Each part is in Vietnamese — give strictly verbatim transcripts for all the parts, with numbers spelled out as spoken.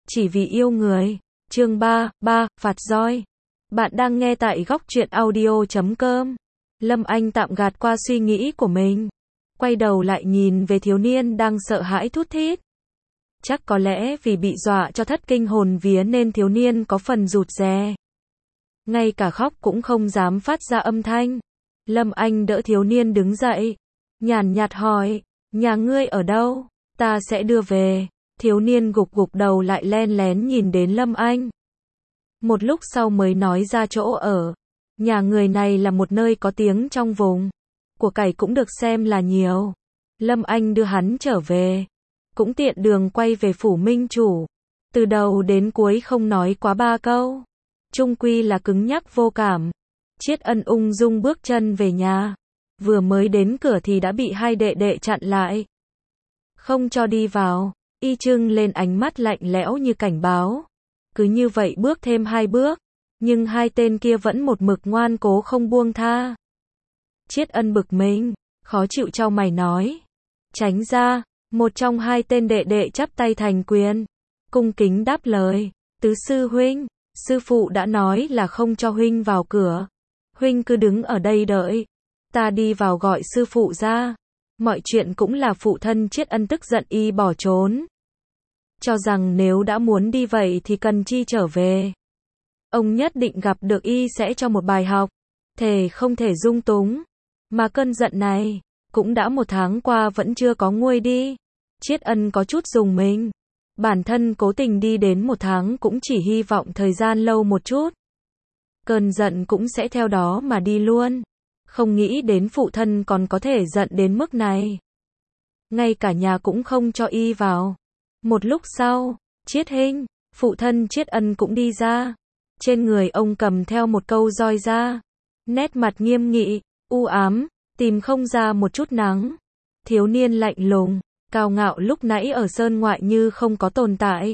Chỉ vì yêu người. Chương ba, ba, phạt roi. Bạn đang nghe tại góc truyện audio chấm com. Lâm Anh tạm gạt qua suy nghĩ của mình. Quay đầu lại nhìn về thiếu niên đang sợ hãi thút thít. Chắc có lẽ vì bị dọa cho thất kinh hồn vía nên thiếu niên có phần rụt rè. Ngay cả khóc cũng không dám phát ra âm thanh. Lâm Anh đỡ thiếu niên đứng dậy. Nhàn nhạt hỏi, nhà ngươi ở đâu? Ta sẽ đưa về. Thiếu niên gục gục đầu lại len lén nhìn đến Lâm Anh. Một lúc sau mới nói ra chỗ ở. Nhà người này là một nơi có tiếng trong vùng. Của cải cũng được xem là nhiều. Lâm Anh đưa hắn trở về. Cũng tiện đường quay về phủ minh chủ. Từ đầu đến cuối không nói quá ba câu. Chung quy là cứng nhắc vô cảm. Triết Ân ung dung bước chân về nhà. Vừa mới đến cửa thì đã bị hai đệ đệ chặn lại. Không cho đi vào. Y trưng lên ánh mắt lạnh lẽo như cảnh báo. Cứ như vậy bước thêm hai bước. Nhưng hai tên kia vẫn một mực ngoan cố không buông tha. Triết Ân bực mình. Khó chịu chau mày nói. Tránh ra. Một trong hai tên đệ đệ chắp tay thành quyền. Cung kính đáp lời. Tứ sư huynh. Sư phụ đã nói là không cho huynh vào cửa. Huynh cứ đứng ở đây đợi. Ta đi vào gọi sư phụ ra. Mọi chuyện cũng là phụ thân Triết Ân tức giận y bỏ trốn. Cho rằng nếu đã muốn đi vậy thì cần chi trở về. Ông nhất định gặp được y sẽ cho một bài học. Thề không thể dung túng. Mà cơn giận này, cũng đã một tháng qua vẫn chưa có nguôi đi. Triết Ân có chút rùng mình. Bản thân cố tình đi đến một tháng cũng chỉ hy vọng thời gian lâu một chút. Cơn giận cũng sẽ theo đó mà đi luôn. Không nghĩ đến phụ thân còn có thể giận đến mức này. Ngay cả nhà cũng không cho y vào. Một lúc sau, Triết huynh, phụ thân Triết Ân cũng đi ra. Trên người ông cầm theo một câu roi ra. Nét mặt nghiêm nghị, u ám, tìm không ra một chút nắng. Thiếu niên lạnh lùng, cao ngạo lúc nãy ở sơn ngoại như không có tồn tại.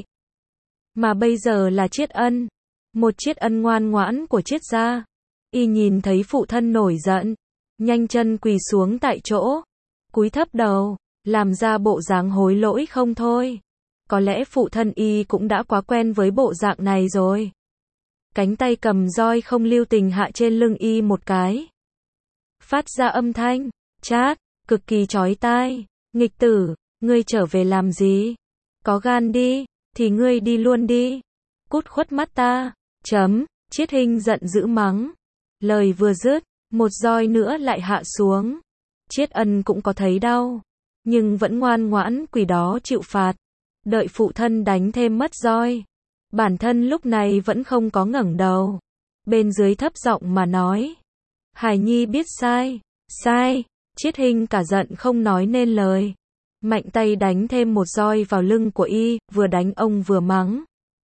Mà bây giờ là Triết Ân. Một Triết Ân ngoan ngoãn của Triết gia. Y nhìn thấy phụ thân nổi giận. Nhanh chân quỳ xuống tại chỗ. Cúi thấp đầu, làm ra bộ dáng hối lỗi không thôi. Có lẽ phụ thân y cũng đã quá quen với bộ dạng này rồi. Cánh tay cầm roi không lưu tình hạ trên lưng y một cái. Phát ra âm thanh, chát, cực kỳ chói tai. Nghịch tử, ngươi trở về làm gì? Có gan đi, thì ngươi đi luôn đi. Cút khuất mắt ta. Chấm, Triết huynh giận dữ mắng. Lời vừa dứt, một roi nữa lại hạ xuống. Triết Ân cũng có thấy đau. Nhưng vẫn ngoan ngoãn quỳ đó chịu phạt. Đợi phụ thân đánh thêm mất roi. Bản thân lúc này vẫn không có ngẩng đầu. Bên dưới thấp giọng mà nói. Hải nhi biết sai. Sai. Triết huynh cả giận không nói nên lời. Mạnh tay đánh thêm một roi vào lưng của y, vừa đánh ông vừa mắng.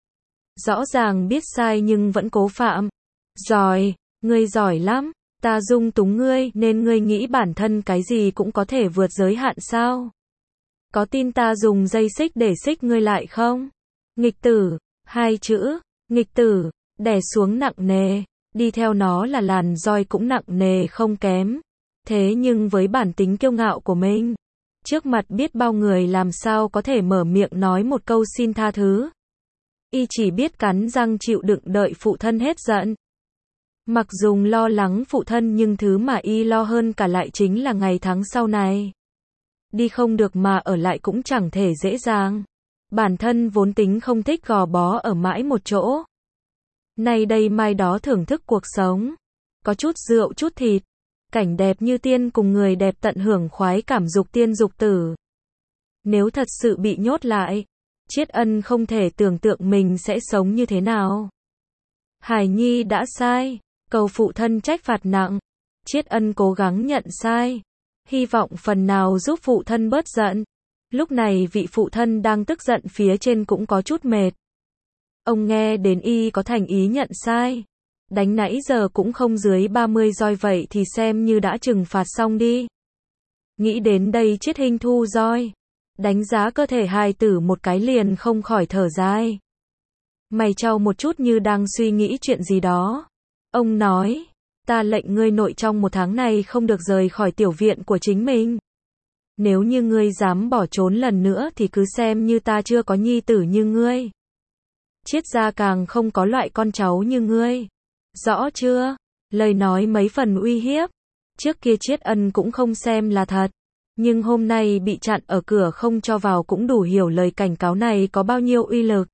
Rõ ràng biết sai nhưng vẫn cố phạm. Giỏi, ngươi giỏi lắm. Ta dung túng ngươi nên ngươi nghĩ bản thân cái gì cũng có thể vượt giới hạn sao? Có tin ta dùng dây xích để xích ngươi lại không? Nghịch tử, hai chữ, nghịch tử, đè xuống nặng nề, đi theo nó là làn roi cũng nặng nề không kém. Thế nhưng với bản tính kiêu ngạo của mình, trước mặt biết bao người làm sao có thể mở miệng nói một câu xin tha thứ. Y chỉ biết cắn răng chịu đựng đợi phụ thân hết giận. Mặc dù lo lắng phụ thân nhưng thứ mà y lo hơn cả lại chính là ngày tháng sau này. Đi không được mà ở lại cũng chẳng thể dễ dàng. Bản thân vốn tính không thích gò bó ở mãi một chỗ. Nay đây mai đó thưởng thức cuộc sống. Có chút rượu chút thịt. Cảnh đẹp như tiên cùng người đẹp tận hưởng khoái cảm dục tiên dục tử. Nếu thật sự bị nhốt lại, Triết Ân không thể tưởng tượng mình sẽ sống như thế nào. Hải nhi đã sai. Cầu phụ thân trách phạt nặng. Triết Ân cố gắng nhận sai. Hy vọng phần nào giúp phụ thân bớt giận. Lúc này vị phụ thân đang tức giận phía trên cũng có chút mệt. Ông nghe đến y có thành ý nhận sai. Đánh nãy giờ cũng không dưới ba mươi roi vậy thì xem như đã trừng phạt xong đi. Nghĩ đến đây Triết huynh thu roi. Đánh giá cơ thể hài tử một cái liền không khỏi thở dài. Mày trao một chút như đang suy nghĩ chuyện gì đó. Ông nói, ta lệnh ngươi nội trong một tháng này không được rời khỏi tiểu viện của chính mình. Nếu như ngươi dám bỏ trốn lần nữa thì cứ xem như ta chưa có nhi tử như ngươi. Triết gia càng không có loại con cháu như ngươi. Rõ chưa? Lời nói mấy phần uy hiếp. Trước kia Triết Ân cũng không xem là thật. Nhưng hôm nay bị chặn ở cửa không cho vào cũng đủ hiểu lời cảnh cáo này có bao nhiêu uy lực.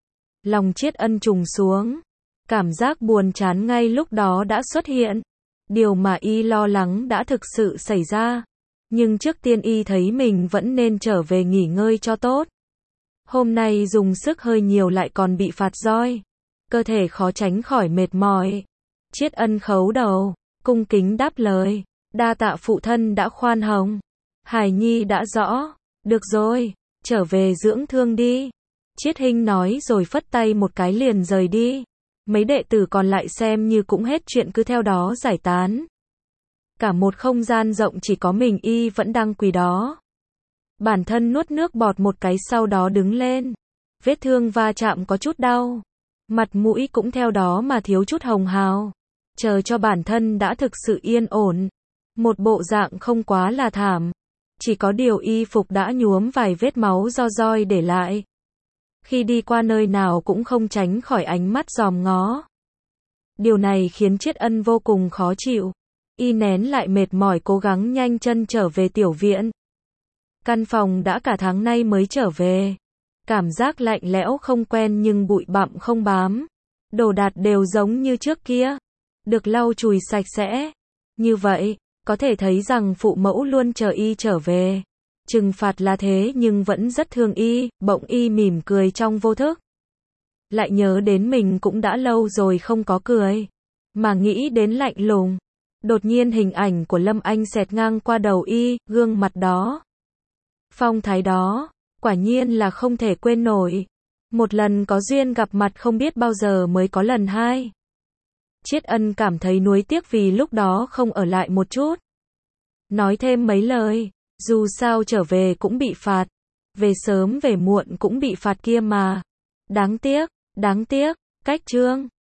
Lòng Triết Ân trùng xuống. Cảm giác buồn chán ngay lúc đó đã xuất hiện. Điều mà y lo lắng đã thực sự xảy ra. Nhưng trước tiên y thấy mình vẫn nên trở về nghỉ ngơi cho tốt. Hôm nay dùng sức hơi nhiều lại còn bị phạt roi. Cơ thể khó tránh khỏi mệt mỏi. Triết Ân khấu đầu, cung kính đáp lời. Đa tạ phụ thân đã khoan hồng. Hải nhi đã rõ. Được rồi, trở về dưỡng thương đi. Triết Hinh nói rồi phất tay một cái liền rời đi. Mấy đệ tử còn lại xem như cũng hết chuyện cứ theo đó giải tán. Cả một không gian rộng chỉ có mình y vẫn đang quỳ đó. Bản thân nuốt nước bọt một cái sau đó đứng lên. Vết thương va chạm có chút đau. Mặt mũi cũng theo đó mà thiếu chút hồng hào. Chờ cho bản thân đã thực sự yên ổn. Một bộ dạng không quá là thảm. Chỉ có điều y phục đã nhuốm vài vết máu do roi để lại. Khi đi qua nơi nào cũng không tránh khỏi ánh mắt dòm ngó. Điều này khiến Triết Ân vô cùng khó chịu. Y nén lại mệt mỏi cố gắng nhanh chân trở về tiểu viện. Căn phòng đã cả tháng nay mới trở về. Cảm giác lạnh lẽo không quen nhưng bụi bặm không bám. Đồ đạc đều giống như trước kia. Được lau chùi sạch sẽ. Như vậy, có thể thấy rằng phụ mẫu luôn chờ y trở về. Trừng phạt là thế nhưng vẫn rất thương y, bỗng y mỉm cười trong vô thức. Lại nhớ đến mình cũng đã lâu rồi không có cười. Mà nghĩ đến lạnh lùng. Đột nhiên hình ảnh của Lâm Anh xẹt ngang qua đầu y, gương mặt đó. Phong thái đó, quả nhiên là không thể quên nổi. Một lần có duyên gặp mặt không biết bao giờ mới có lần hai. Triết Ân cảm thấy nuối tiếc vì lúc đó không ở lại một chút. Nói thêm mấy lời, dù sao trở về cũng bị phạt. Về sớm về muộn cũng bị phạt kia mà. Đáng tiếc, đáng tiếc, cách chương.